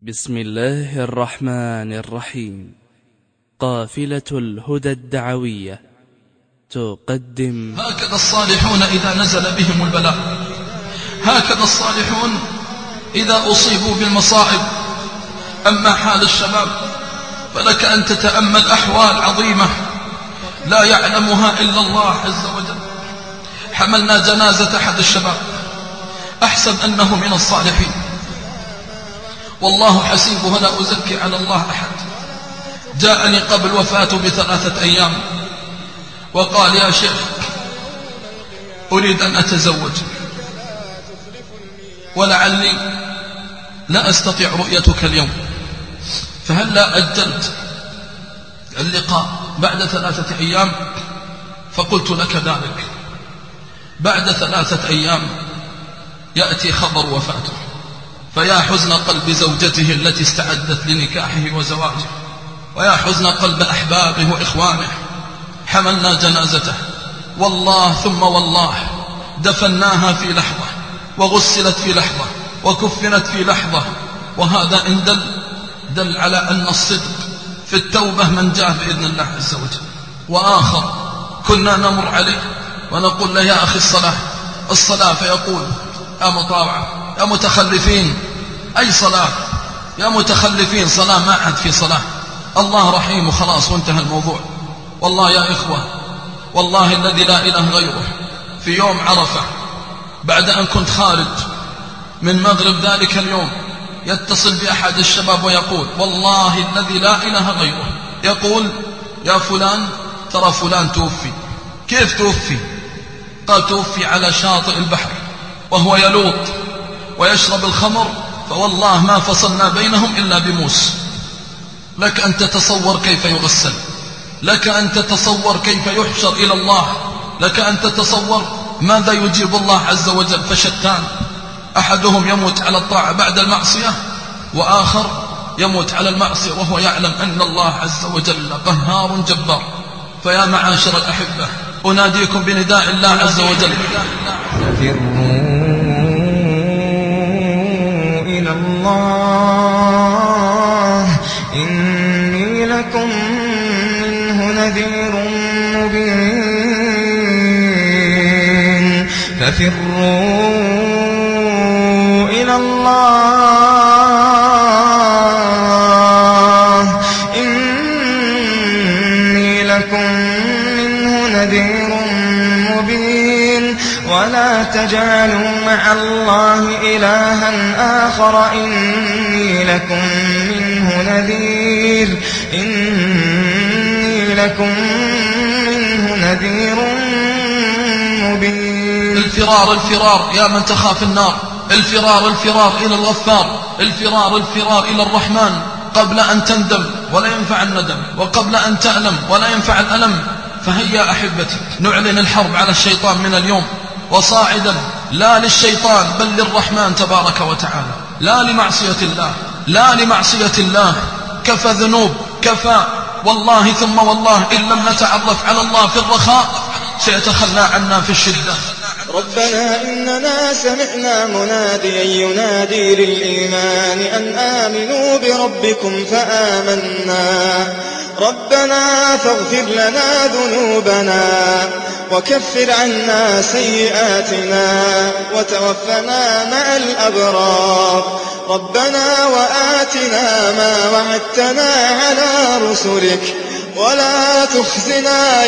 بسم الله الرحمن الرحيم. قافلة الهدى الدعوية تقدم: هكذا الصالحون إذا نزل بهم البلاء، هكذا الصالحون إذا أصيبوا بالمصائب. أما حال الشباب فلك أن تتأمل أحوال عظيمة لا يعلمها إلا الله عز وجل. حملنا جنازة أحد الشباب، أحسب أنه من الصالحين، والله حسيبه لا أزكي على الله أحد. جاءني قبل وفاته ب3 أيام وقال: يا شيخ، أريد أن أتزوج ولعلي لا أستطيع رؤيتك اليوم، فهل لا أجلت اللقاء بعد 3 أيام؟ فقلت لك ذلك. بعد 3 أيام يأتي خبر وفاته، فيا حزن قلب زوجته التي استعدت لنكاحه وزواجه، ويا حزن قلب أحبابه وإخوانه. حملنا جنازته، والله ثم والله دفناها في لحظة، وغسلت في لحظة، وكفنت في لحظة. وهذا إن دل على أن الصدق في التوبة من جاء بإذن الله عز وجل. وآخر كنا نمر عليه ونقول له: يا أخي الصلاة، فيقول: يا مطاوعة، يا متخلفين، أي صلاة يا متخلفين؟ صلاة ما عاد في صلاة، الله رحيم وخلاص وانتهى الموضوع. والله يا إخوة، والله الذي لا إله غيره، في يوم عرفة بعد أن كنت خارج من مغرب ذلك اليوم يتصل بأحد الشباب ويقول: والله الذي لا إله غيره، يقول: يا فلان، ترى فلان توفي. كيف توفي؟ قال: توفي على شاطئ البحر وهو يلوط ويشرب الخمر، فوالله ما فصلنا بينهم إلا بموس. لك أن تتصور كيف يغسل، لك أن تتصور كيف يحشر إلى الله، لك أن تتصور ماذا يجيب الله عز وجل. فشتان، أحدهم يموت على الطاعة بعد المعصية، وآخر يموت على المعصية وهو يعلم أن الله عز وجل قهار جبار. فيا معاشر الأحبة، أناديكم بنداء الله عز وجل: إلى الله إني لكم منه نذير مبين. ففروا إلى الله إني لكم منه نذير مبين. ولا تجعلوا مع الله إلها آخر إني لكم منه نذير مبين. الفرار يا من تخاف النار، الفرار إلى الغفار، الفرار إلى الرحمن، قبل أن تندم ولا ينفع الندم، وقبل أن تألم ولا ينفع الألم. فهيا أحبتي، نعلن الحرب على الشيطان من اليوم، وصاعدا لا للشيطان بل للرحمن تبارك وتعالى. لا لمعصية الله، لا لمعصية الله. كفى ذنوب، كفى. والله ثم والله إن لم نتعرف على الله في الرخاء سيتخلى عنا في الشدة. ربنا إننا سمعنا مناديا ينادي للإيمان أن آمنوا بربكم فآمنا. ربنا فاغفر لنا ذنوبنا وكفر عنا سيئاتنا وتوفنا مع الأبرار. ربنا وآتنا ما وعدتنا على رسلك ولا تخزنا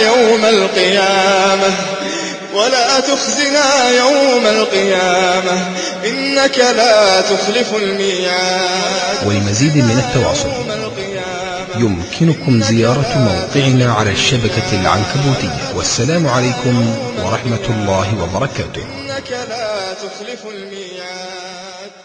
يوم القيامة إنك لا تخلف الميعاد. ولمزيد من التواصل يمكنكم زيارة موقعنا على الشبكة العنكبوتية. والسلام عليكم ورحمة الله وبركاته. إنك لا تخلف الميعاد.